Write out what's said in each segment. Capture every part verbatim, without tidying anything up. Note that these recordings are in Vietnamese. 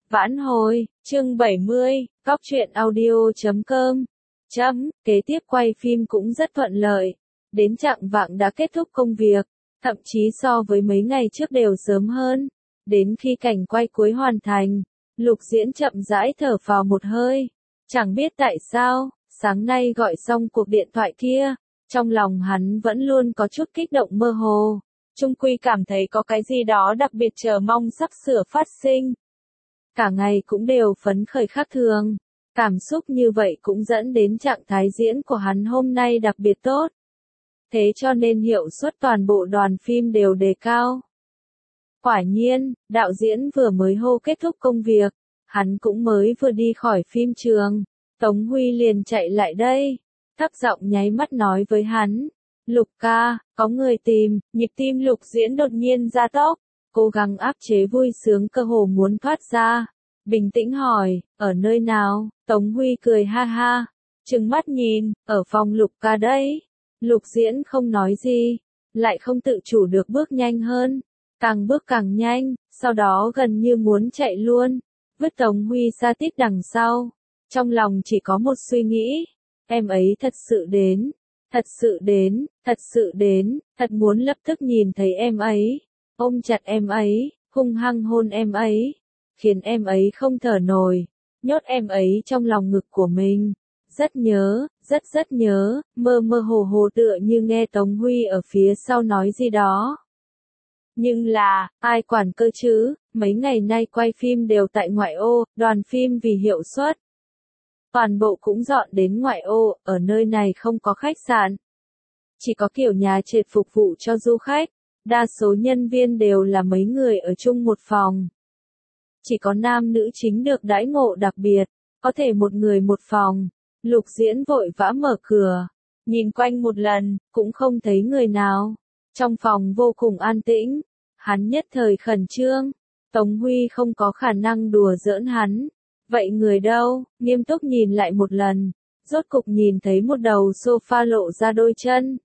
Vãn hồi, chương bảy mươi, Góc truyện audio chấm com. Chấm, kế tiếp quay phim cũng rất thuận lợi. Đến chạng vạng đã kết thúc công việc, thậm chí so với mấy ngày trước đều sớm hơn. Đến khi cảnh quay cuối hoàn thành, Lục Diễn chậm rãi thở phào một hơi. Chẳng biết tại sao, sáng nay gọi xong cuộc điện thoại kia, trong lòng hắn vẫn luôn có chút kích động mơ hồ. Chung quy cảm thấy có cái gì đó đặc biệt chờ mong sắp sửa phát sinh. Cả ngày cũng đều phấn khởi khác thường. Cảm xúc như vậy cũng dẫn đến trạng thái diễn của hắn hôm nay đặc biệt tốt. Thế cho nên hiệu suất toàn bộ đoàn phim đều đề cao. Quả nhiên, đạo diễn vừa mới hô kết thúc công việc, hắn cũng mới vừa đi khỏi phim trường. Tống Huy liền chạy lại đây, thấp giọng nháy mắt nói với hắn. Lục ca, có người tìm, nhịp tim Lục Diễn đột nhiên gia tốc, cố gắng áp chế vui sướng cơ hồ muốn thoát ra. Bình tĩnh hỏi, ở nơi nào? Tống Huy cười ha ha, trừng mắt nhìn, ở phòng Lục ca đấy. Lục Diễn không nói gì, lại không tự chủ được bước nhanh hơn, càng bước càng nhanh, sau đó gần như muốn chạy luôn, vứt Tống Huy xa tít đằng sau. Trong lòng chỉ có một suy nghĩ, em ấy thật sự đến, thật sự đến, thật sự đến, thật muốn lập tức nhìn thấy em ấy, ôm chặt em ấy, hung hăng hôn em ấy, khiến em ấy không thở nổi, nhốt em ấy trong lòng ngực của mình. Rất nhớ, rất rất nhớ, mơ mơ hồ hồ tựa như nghe Tống Huy ở phía sau nói gì đó. Nhưng là, ai quản cơ chứ, mấy ngày nay quay phim đều tại ngoại ô, đoàn phim vì hiệu suất. Toàn bộ cũng dọn đến ngoại ô, ở nơi này không có khách sạn. Chỉ có kiểu nhà trệt phục vụ cho du khách, đa số nhân viên đều là mấy người ở chung một phòng. Chỉ có nam nữ chính được đãi ngộ đặc biệt, có thể một người một phòng. Lục Diễn vội vã mở cửa, nhìn quanh một lần, cũng không thấy người nào. Trong phòng vô cùng an tĩnh, hắn nhất thời khẩn trương. Tống Huy không có khả năng đùa giỡn hắn. Vậy người đâu? Nghiêm túc nhìn lại một lần, rốt cục nhìn thấy một đầu sofa lộ ra đôi chân.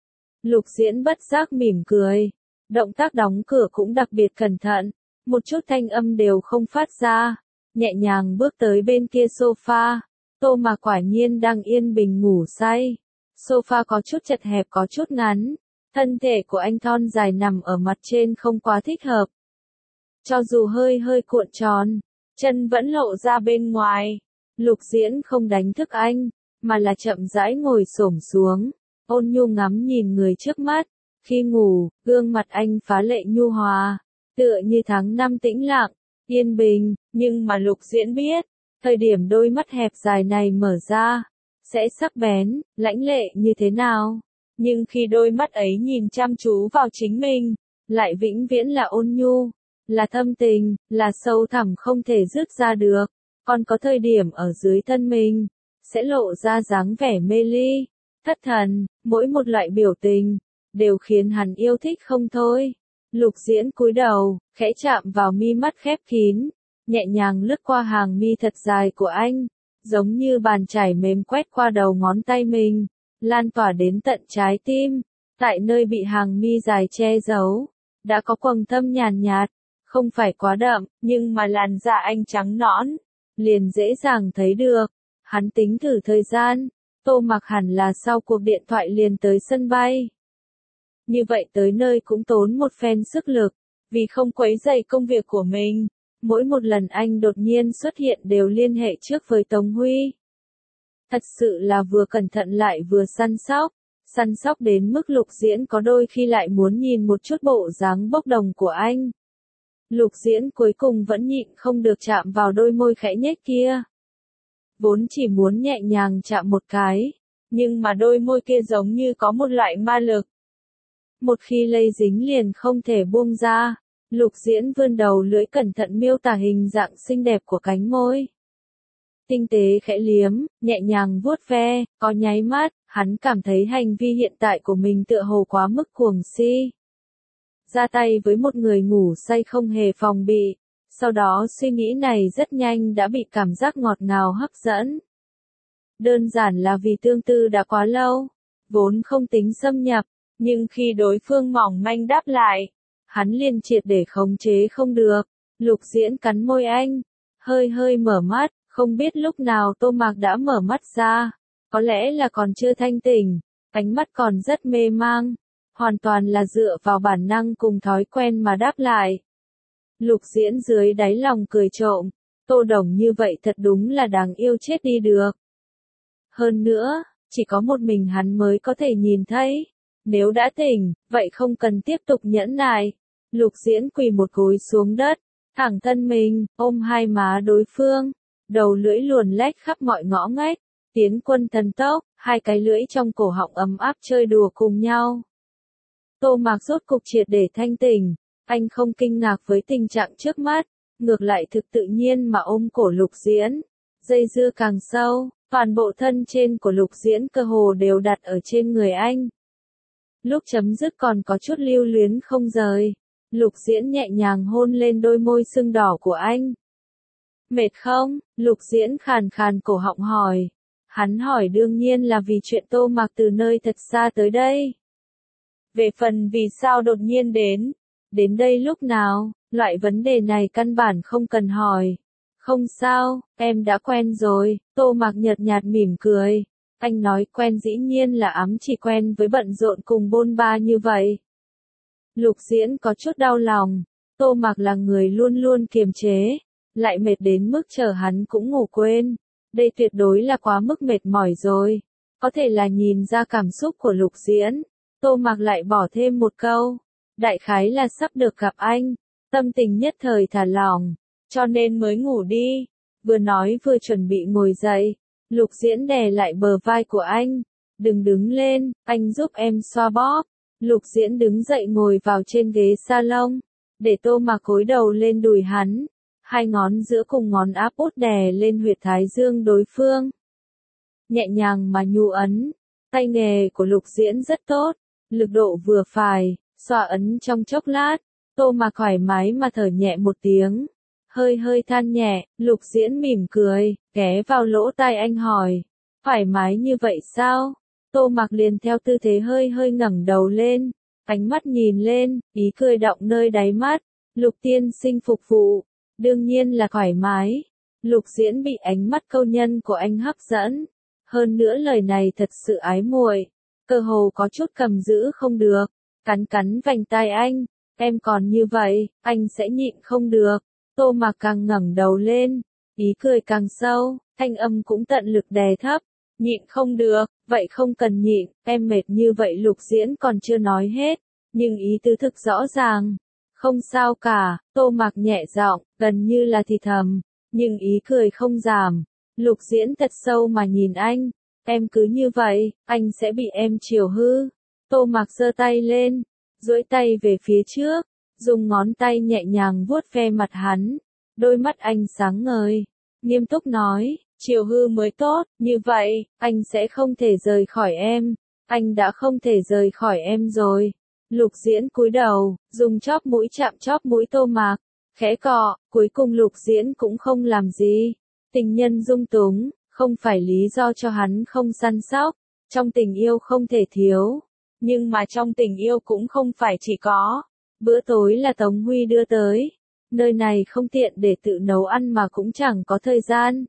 Lục Diễn bất giác mỉm cười, động tác đóng cửa cũng đặc biệt cẩn thận, một chút thanh âm đều không phát ra, nhẹ nhàng bước tới bên kia sofa. Tô Mà quả nhiên đang yên bình ngủ say. Sofa có chút chật hẹp có chút ngắn, thân thể của anh thon dài nằm ở mặt trên không quá thích hợp. Cho dù hơi hơi cuộn tròn, chân vẫn lộ ra bên ngoài. Lục Diễn không đánh thức anh, mà là chậm rãi ngồi xổm xuống, ôn nhu ngắm nhìn người trước mắt. Khi ngủ, gương mặt anh phá lệ nhu hòa, tựa như tháng năm tĩnh lặng, yên bình, nhưng mà Lục Diễn biết, thời điểm đôi mắt hẹp dài này mở ra, sẽ sắc bén, lãnh lệ như thế nào. Nhưng khi đôi mắt ấy nhìn chăm chú vào chính mình, lại vĩnh viễn là ôn nhu, là thâm tình, là sâu thẳm không thể dứt ra được. Còn có thời điểm ở dưới thân mình, sẽ lộ ra dáng vẻ mê ly, thất thần, mỗi một loại biểu tình, đều khiến hắn yêu thích không thôi. Lục Diễn cúi đầu, khẽ chạm vào mi mắt khép kín, nhẹ nhàng lướt qua hàng mi thật dài của anh, giống như bàn chải mềm quét qua đầu ngón tay mình, lan tỏa đến tận trái tim. Tại nơi bị hàng mi dài che giấu, đã có quầng thâm nhàn nhạt, không phải quá đậm, nhưng mà làn da anh trắng nõn, liền dễ dàng thấy được. Hắn tính thử thời gian, Tô Mặc hẳn là sau cuộc điện thoại liền tới sân bay. Như vậy tới nơi cũng tốn một phen sức lực, vì không quấy rầy công việc của mình. Mỗi một lần anh đột nhiên xuất hiện đều liên hệ trước với Tống Huy. Thật sự là vừa cẩn thận lại vừa săn sóc, săn sóc đến mức Lục Diễn có đôi khi lại muốn nhìn một chút bộ dáng bốc đồng của anh. Lục Diễn cuối cùng vẫn nhịn không được chạm vào đôi môi khẽ nhếch kia. Vốn chỉ muốn nhẹ nhàng chạm một cái, nhưng mà đôi môi kia giống như có một loại ma lực. Một khi lây dính liền không thể buông ra. Lục Diễn vươn đầu lưỡi cẩn thận miêu tả hình dạng xinh đẹp của cánh môi. Tinh tế khẽ liếm, nhẹ nhàng vuốt ve, có nháy mắt, hắn cảm thấy hành vi hiện tại của mình tựa hồ quá mức cuồng si. Ra tay với một người ngủ say không hề phòng bị, sau đó suy nghĩ này rất nhanh đã bị cảm giác ngọt ngào hấp dẫn. Đơn giản là vì tương tư đã quá lâu, vốn không tính xâm nhập, nhưng khi đối phương mỏng manh đáp lại, hắn liền triệt để khống chế không được. Lục Diễn cắn môi anh, hơi hơi mở mắt, không biết lúc nào Tô Mạc đã mở mắt ra, có lẽ là còn chưa thanh tỉnh, ánh mắt còn rất mê mang, hoàn toàn là dựa vào bản năng cùng thói quen mà đáp lại. Lục Diễn dưới đáy lòng cười trộm, Tô Đồng như vậy thật đúng là đáng yêu chết đi được. Hơn nữa, chỉ có một mình hắn mới có thể nhìn thấy. Nếu đã tỉnh, vậy không cần tiếp tục nhẫn nại. Lục Diễn quỳ một gối xuống đất, thẳng thân mình, ôm hai má đối phương, đầu lưỡi luồn lách khắp mọi ngõ ngách, tiến quân thần tốc, hai cái lưỡi trong cổ họng ấm áp chơi đùa cùng nhau. Tô Mạc rốt cục triệt để thanh tỉnh, anh không kinh ngạc với tình trạng trước mắt, ngược lại thực tự nhiên mà ôm cổ Lục Diễn, dây dưa càng sâu, toàn bộ thân trên của Lục Diễn cơ hồ đều đặt ở trên người anh. Lúc chấm dứt còn có chút lưu luyến không rời, Lục Diễn nhẹ nhàng hôn lên đôi môi sưng đỏ của anh. Mệt không? Lục Diễn khàn khàn cổ họng hỏi. Hắn hỏi đương nhiên là vì chuyện Tô Mạc từ nơi thật xa tới đây. Về phần vì sao đột nhiên đến, đến đây lúc nào, loại vấn đề này căn bản không cần hỏi. Không sao, em đã quen rồi, Tô Mạc nhợt nhạt mỉm cười. Anh nói quen dĩ nhiên là ám chỉ quen với bận rộn cùng bôn ba như vậy. Lục Diễn có chút đau lòng, Tô Mạc là người luôn luôn kiềm chế, lại mệt đến mức chờ hắn cũng ngủ quên. Đây tuyệt đối là quá mức mệt mỏi rồi. Có thể là nhìn ra cảm xúc của Lục Diễn, Tô Mạc lại bỏ thêm một câu. Đại khái là sắp được gặp anh, tâm tình nhất thời thả lỏng, cho nên mới ngủ đi. Vừa nói vừa chuẩn bị ngồi dậy, Lục Diễn đè lại bờ vai của anh. Đừng đứng lên, anh giúp em xoa bóp. Lục Diễn đứng dậy ngồi vào trên ghế salon, để Tô Mạc cúi đầu lên đùi hắn. Hai ngón giữa cùng ngón áp út đè lên huyệt thái dương đối phương. Nhẹ nhàng mà nhu ấn, tay nghề của Lục Diễn rất tốt, lực độ vừa phải, xoa ấn trong chốc lát, Tô Mạc thoải mái mà thở nhẹ một tiếng. Hơi hơi than nhẹ, Lục Diễn mỉm cười, ghé vào lỗ tai anh hỏi, thoải mái như vậy sao? Tô Mạc liền theo tư thế hơi hơi ngẩng đầu lên, ánh mắt nhìn lên, ý cười đọng nơi đáy mắt. Lục tiên sinh phục vụ, đương nhiên là thoải mái. Lục Diễn bị ánh mắt câu nhân của anh hấp dẫn, hơn nữa lời này thật sự ái muội, cơ hồ có chút cầm giữ không được, cắn cắn vành tai anh, em còn như vậy, anh sẽ nhịn không được. Tô Mạc càng ngẩng đầu lên, ý cười càng sâu, thanh âm cũng tận lực đè thấp. Nhịn không được, vậy không cần nhịn, em mệt như vậy. Lục Diễn còn chưa nói hết, nhưng ý tứ thực rõ ràng. Không sao cả, Tô Mạc nhẹ giọng, gần như là thì thầm, nhưng ý cười không giảm. Lục Diễn thật sâu mà nhìn anh, em cứ như vậy, anh sẽ bị em chiều hư. Tô Mạc giơ tay lên, duỗi tay về phía trước, dùng ngón tay nhẹ nhàng vuốt ve mặt hắn, đôi mắt anh sáng ngời, nghiêm túc nói, chiều hư mới tốt, như vậy, anh sẽ không thể rời khỏi em, anh đã không thể rời khỏi em rồi. Lục Diễn cúi đầu, dùng chóp mũi chạm chóp mũi Tô Mạc, khẽ cọ, cuối cùng Lục Diễn cũng không làm gì. Tình nhân dung túng, không phải lý do cho hắn không săn sóc, trong tình yêu không thể thiếu, nhưng mà trong tình yêu cũng không phải chỉ có. Bữa tối là Tống Huy đưa tới, nơi này không tiện để tự nấu ăn mà cũng chẳng có thời gian.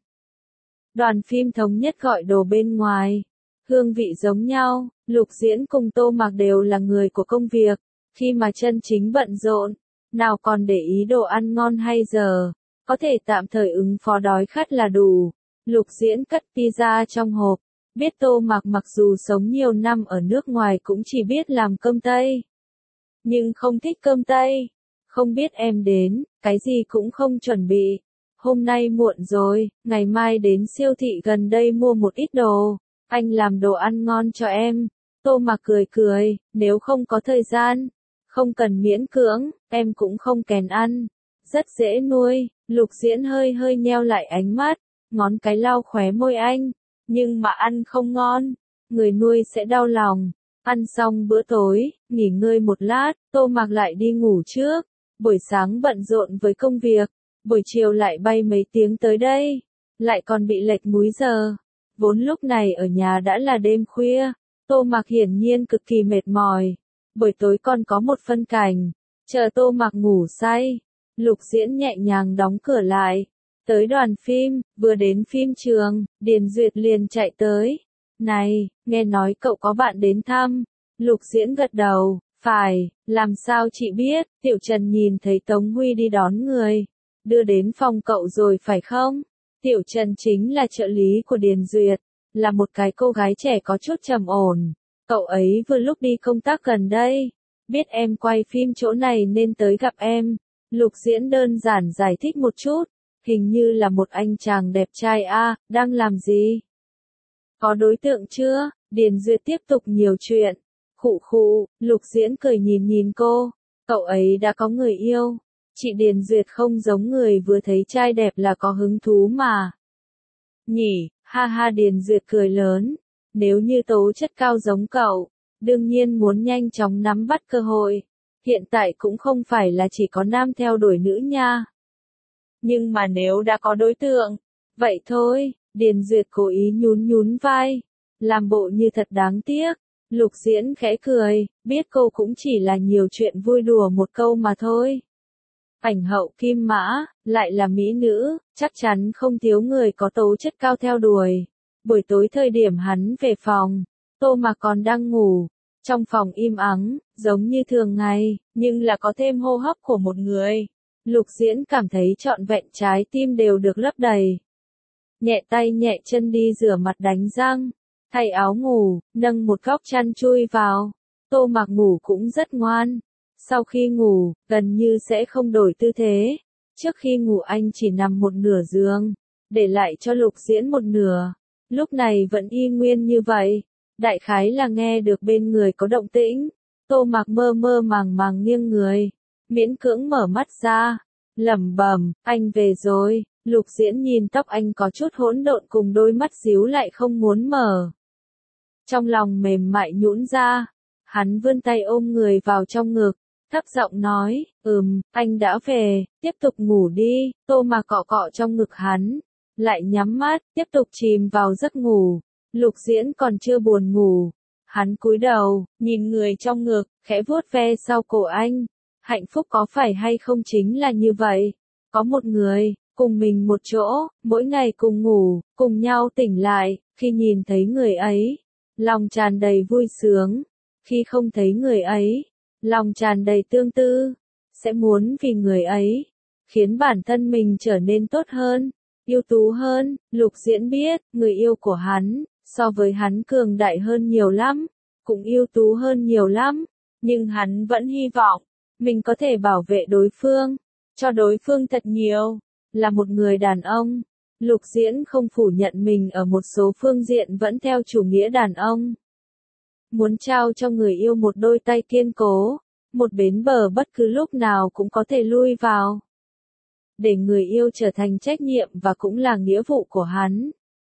Đoàn phim thống nhất gọi đồ bên ngoài, hương vị giống nhau. Lục Diễn cùng Tô Mạc đều là người của công việc, khi mà chân chính bận rộn, nào còn để ý đồ ăn ngon hay giờ, có thể tạm thời ứng phó đói khát là đủ. Lục Diễn cất pizza trong hộp, biết Tô Mạc mặc dù sống nhiều năm ở nước ngoài cũng chỉ biết làm cơm Tây, nhưng không thích cơm Tây. Không biết em đến, cái gì cũng không chuẩn bị. Hôm nay muộn rồi, ngày mai đến siêu thị gần đây mua một ít đồ, anh làm đồ ăn ngon cho em. Tô Mạc cười cười, nếu không có thời gian, không cần miễn cưỡng, em cũng không kèn ăn, rất dễ nuôi. Lục Diễn hơi hơi nheo lại ánh mắt, ngón cái lau khóe môi anh, nhưng mà ăn không ngon, người nuôi sẽ đau lòng. Ăn xong bữa tối, nghỉ ngơi một lát, Tô Mạc lại đi ngủ trước. Buổi sáng bận rộn với công việc, buổi chiều lại bay mấy tiếng tới đây, lại còn bị lệch múi giờ. Vốn lúc này ở nhà đã là đêm khuya, Tô Mạc hiển nhiên cực kỳ mệt mỏi. Buổi tối còn có một phân cảnh, chờ Tô Mạc ngủ say, Lục Diễn nhẹ nhàng đóng cửa lại, Tới đoàn phim, vừa đến phim trường, Điền Duyệt liền chạy tới. Này, nghe nói cậu có bạn đến thăm. Lục Diễn gật đầu, phải, làm sao chị biết, Tiểu Trần nhìn thấy Tống Huy đi đón người. Đưa đến phòng cậu rồi phải không? Tiểu Trần chính là trợ lý của Điền Duyệt, là một cái cô gái trẻ có chút trầm ổn. Cậu ấy vừa lúc đi công tác gần đây, biết em quay phim chỗ này nên tới gặp em. Lục Diễn đơn giản giải thích một chút, hình như là một anh chàng đẹp trai a, đang làm gì? Có đối tượng chưa? Điền Duyệt tiếp tục nhiều chuyện. Khụ khụ, Lục Diễn cười nhìn nhìn cô, cậu ấy đã có người yêu. Chị Điền Duyệt không giống người vừa thấy trai đẹp là có hứng thú mà. Nhỉ, ha ha Điền Duyệt cười lớn, nếu như tố chất cao giống cậu, đương nhiên muốn nhanh chóng nắm bắt cơ hội. Hiện tại cũng không phải là chỉ có nam theo đuổi nữ nha. Nhưng mà nếu đã có đối tượng, vậy thôi, Điền Duyệt cố ý nhún nhún vai, làm bộ như thật đáng tiếc. Lục Diễn khẽ cười, biết cô cũng chỉ là nhiều chuyện vui đùa một câu mà thôi. Ảnh hậu Kim Mã, lại là mỹ nữ, chắc chắn không thiếu người có tố chất cao theo đuổi. Buổi tối thời điểm hắn về phòng, Tô Mạc còn đang ngủ. Trong phòng im ắng, giống như thường ngày, nhưng là có thêm hô hấp của một người. Lục Diễn cảm thấy trọn vẹn trái tim đều được lấp đầy. Nhẹ tay nhẹ chân đi rửa mặt đánh răng, thay áo ngủ, nâng một góc chăn chui vào. Tô Mạc ngủ cũng rất ngoan. Sau khi ngủ, gần như sẽ không đổi tư thế. Trước khi ngủ anh chỉ nằm một nửa giường, để lại cho Lục Diễn một nửa. Lúc này vẫn y nguyên như vậy. Đại khái là nghe được bên người có động tĩnh. Tô Mạc mơ mơ màng màng nghiêng người, miễn cưỡng mở mắt ra, lẩm bẩm, anh về rồi. Lục Diễn nhìn tóc anh có chút hỗn độn cùng đôi mắt díu lại không muốn mở. Trong lòng mềm mại nhũn ra, hắn vươn tay ôm người vào trong ngực, thấp giọng nói, ừm, anh đã về, tiếp tục ngủ đi. Tô Mạc cọ cọ trong ngực hắn, lại nhắm mắt, tiếp tục chìm vào giấc ngủ. Lục Diễn còn chưa buồn ngủ, hắn cúi đầu, nhìn người trong ngực, khẽ vuốt ve sau cổ anh. Hạnh phúc có phải hay không chính là như vậy, có một người, cùng mình một chỗ, mỗi ngày cùng ngủ, cùng nhau tỉnh lại, khi nhìn thấy người ấy, lòng tràn đầy vui sướng, khi không thấy người ấy, lòng tràn đầy tương tư, sẽ muốn vì người ấy, khiến bản thân mình trở nên tốt hơn, ưu tú hơn. Lục Diễn biết, người yêu của hắn, so với hắn cường đại hơn nhiều lắm, cũng ưu tú hơn nhiều lắm, nhưng hắn vẫn hy vọng, mình có thể bảo vệ đối phương, cho đối phương thật nhiều, là một người đàn ông. Lục Diễn không phủ nhận mình ở một số phương diện vẫn theo chủ nghĩa đàn ông. Muốn trao cho người yêu một đôi tay kiên cố, một bến bờ bất cứ lúc nào cũng có thể lui vào. Để người yêu trở thành trách nhiệm và cũng là nghĩa vụ của hắn.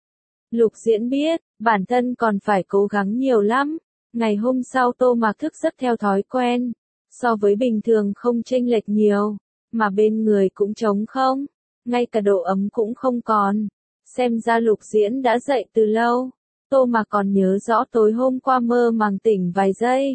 Lục Diễn biết, bản thân còn phải cố gắng nhiều lắm. Ngày hôm sau Tô Mạc thức giấc theo thói quen, so với bình thường không chênh lệch nhiều, mà bên người cũng trống không, ngay cả độ ấm cũng không còn. Xem ra Lục Diễn đã dậy từ lâu. Tô Mạc còn nhớ rõ tối hôm qua mơ màng tỉnh vài giây.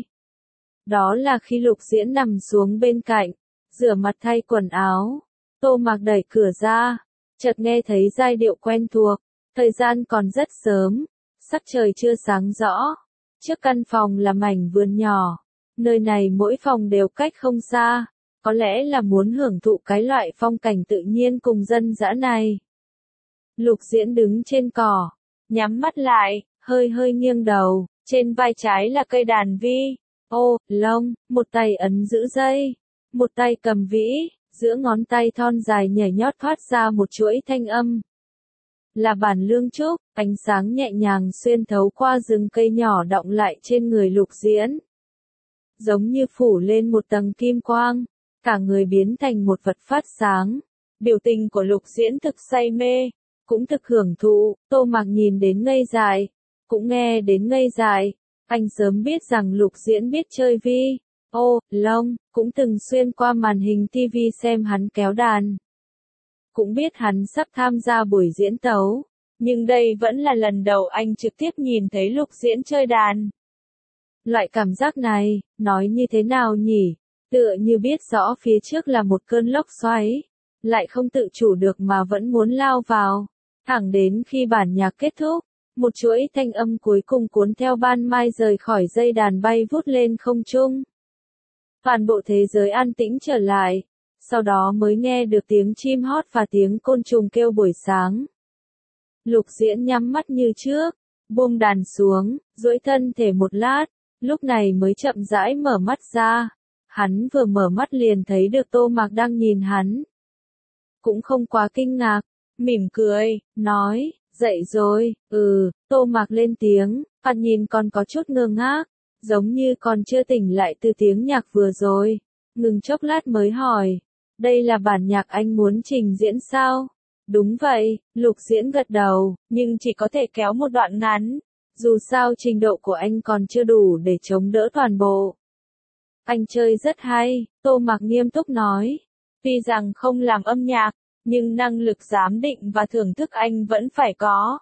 Đó là khi Lục Diễn nằm xuống bên cạnh, rửa mặt thay quần áo. Tô Mạc đẩy cửa ra, chợt nghe thấy giai điệu quen thuộc. Thời gian còn rất sớm, sắc trời chưa sáng rõ. Trước căn phòng là mảnh vườn nhỏ, nơi này mỗi phòng đều cách không xa, có lẽ là muốn hưởng thụ cái loại phong cảnh tự nhiên cùng dân dã này. Lục Diễn đứng trên cỏ, nhắm mắt lại, hơi hơi nghiêng đầu, trên vai trái là cây đàn vi, ô, lông, một tay ấn giữ dây, một tay cầm vĩ, giữa ngón tay thon dài nhảy nhót thoát ra một chuỗi thanh âm. Là bản lương trúc, ánh sáng nhẹ nhàng xuyên thấu qua rừng cây nhỏ đọng lại trên người Lục Diễn. Giống như phủ lên một tầng kim quang, cả người biến thành một vật phát sáng. Biểu tình của Lục Diễn thực say mê, cũng thực hưởng thụ. Tô Mạc nhìn đến ngây dại, cũng nghe đến ngây dại. Anh sớm biết rằng Lục Diễn biết chơi vi, ô, lông, cũng từng xuyên qua màn hình ti vi xem hắn kéo đàn. Cũng biết hắn sắp tham gia buổi diễn tấu, nhưng đây vẫn là lần đầu anh trực tiếp nhìn thấy Lục Diễn chơi đàn. Loại cảm giác này, nói như thế nào nhỉ? Tựa như biết rõ phía trước là một cơn lốc xoáy, lại không tự chủ được mà vẫn muốn lao vào. Thẳng đến khi bản nhạc kết thúc, một chuỗi thanh âm cuối cùng cuốn theo ban mai rời khỏi dây đàn bay vút lên không trung. Toàn bộ thế giới an tĩnh trở lại, sau đó mới nghe được tiếng chim hót và tiếng côn trùng kêu buổi sáng. Lục Diễn nhắm mắt như trước, buông đàn xuống, duỗi thân thể một lát, lúc này mới chậm rãi mở mắt ra. Hắn vừa mở mắt liền thấy được Tô Mạc đang nhìn hắn. Cũng không quá kinh ngạc, mỉm cười, nói, dậy rồi, ừ, Tô Mạc lên tiếng, thoạt nhìn còn có chút ngơ ngác, giống như còn chưa tỉnh lại từ tiếng nhạc vừa rồi. Ngừng chốc lát mới hỏi, đây là bản nhạc anh muốn trình diễn sao? Đúng vậy, Lục Diễn gật đầu, nhưng chỉ có thể kéo một đoạn ngắn. Dù sao trình độ của anh còn chưa đủ để chống đỡ toàn bộ. Anh chơi rất hay, Tô Mạc nghiêm túc nói. Tuy rằng không làm âm nhạc, nhưng năng lực giám định và thưởng thức anh vẫn phải có.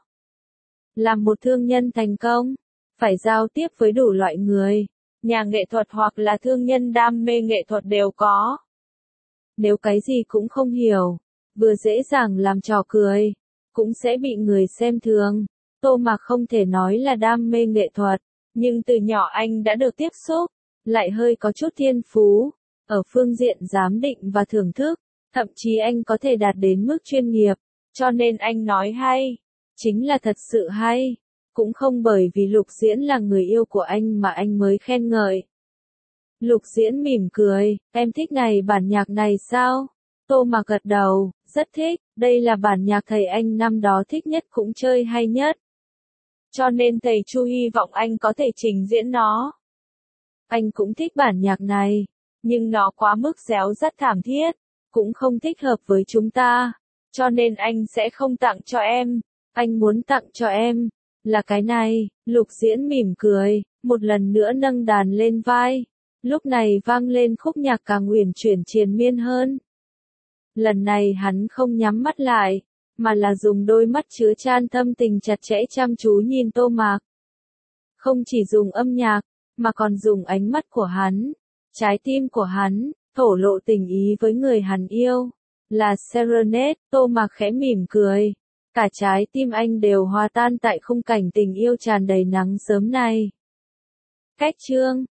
Làm một thương nhân thành công, phải giao tiếp với đủ loại người, nhà nghệ thuật hoặc là thương nhân đam mê nghệ thuật đều có. Nếu cái gì cũng không hiểu, vừa dễ dàng làm trò cười, cũng sẽ bị người xem thường. Tô Mạc không thể nói là đam mê nghệ thuật, nhưng từ nhỏ anh đã được tiếp xúc, lại hơi có chút thiên phú, ở phương diện giám định và thưởng thức, thậm chí anh có thể đạt đến mức chuyên nghiệp, cho nên anh nói hay, chính là thật sự hay, cũng không bởi vì Lục Diễn là người yêu của anh mà anh mới khen ngợi. Lục Diễn mỉm cười, em thích này bản nhạc này sao? Tô Mạc gật đầu, rất thích, đây là bản nhạc thầy anh năm đó thích nhất cũng chơi hay nhất. Cho nên thầy Chu hy vọng anh có thể trình diễn nó. Anh cũng thích bản nhạc này, nhưng nó quá mức réo rắt thảm thiết, cũng không thích hợp với chúng ta, cho nên anh sẽ không tặng cho em, anh muốn tặng cho em, là cái này. Lục Diễn mỉm cười, một lần nữa nâng đàn lên vai, lúc này vang lên khúc nhạc càng uyển chuyển triền miên hơn. Lần này hắn không nhắm mắt lại, mà là dùng đôi mắt chứa chan thâm tình chặt chẽ chăm chú nhìn Tô Mạc. Không chỉ dùng âm nhạc, mà còn dùng ánh mắt của hắn, trái tim của hắn, thổ lộ tình ý với người hắn yêu. Là Serenade, Tô Mạc khẽ mỉm cười. Cả trái tim anh đều hòa tan tại khung cảnh tình yêu tràn đầy nắng sớm này. Cách chương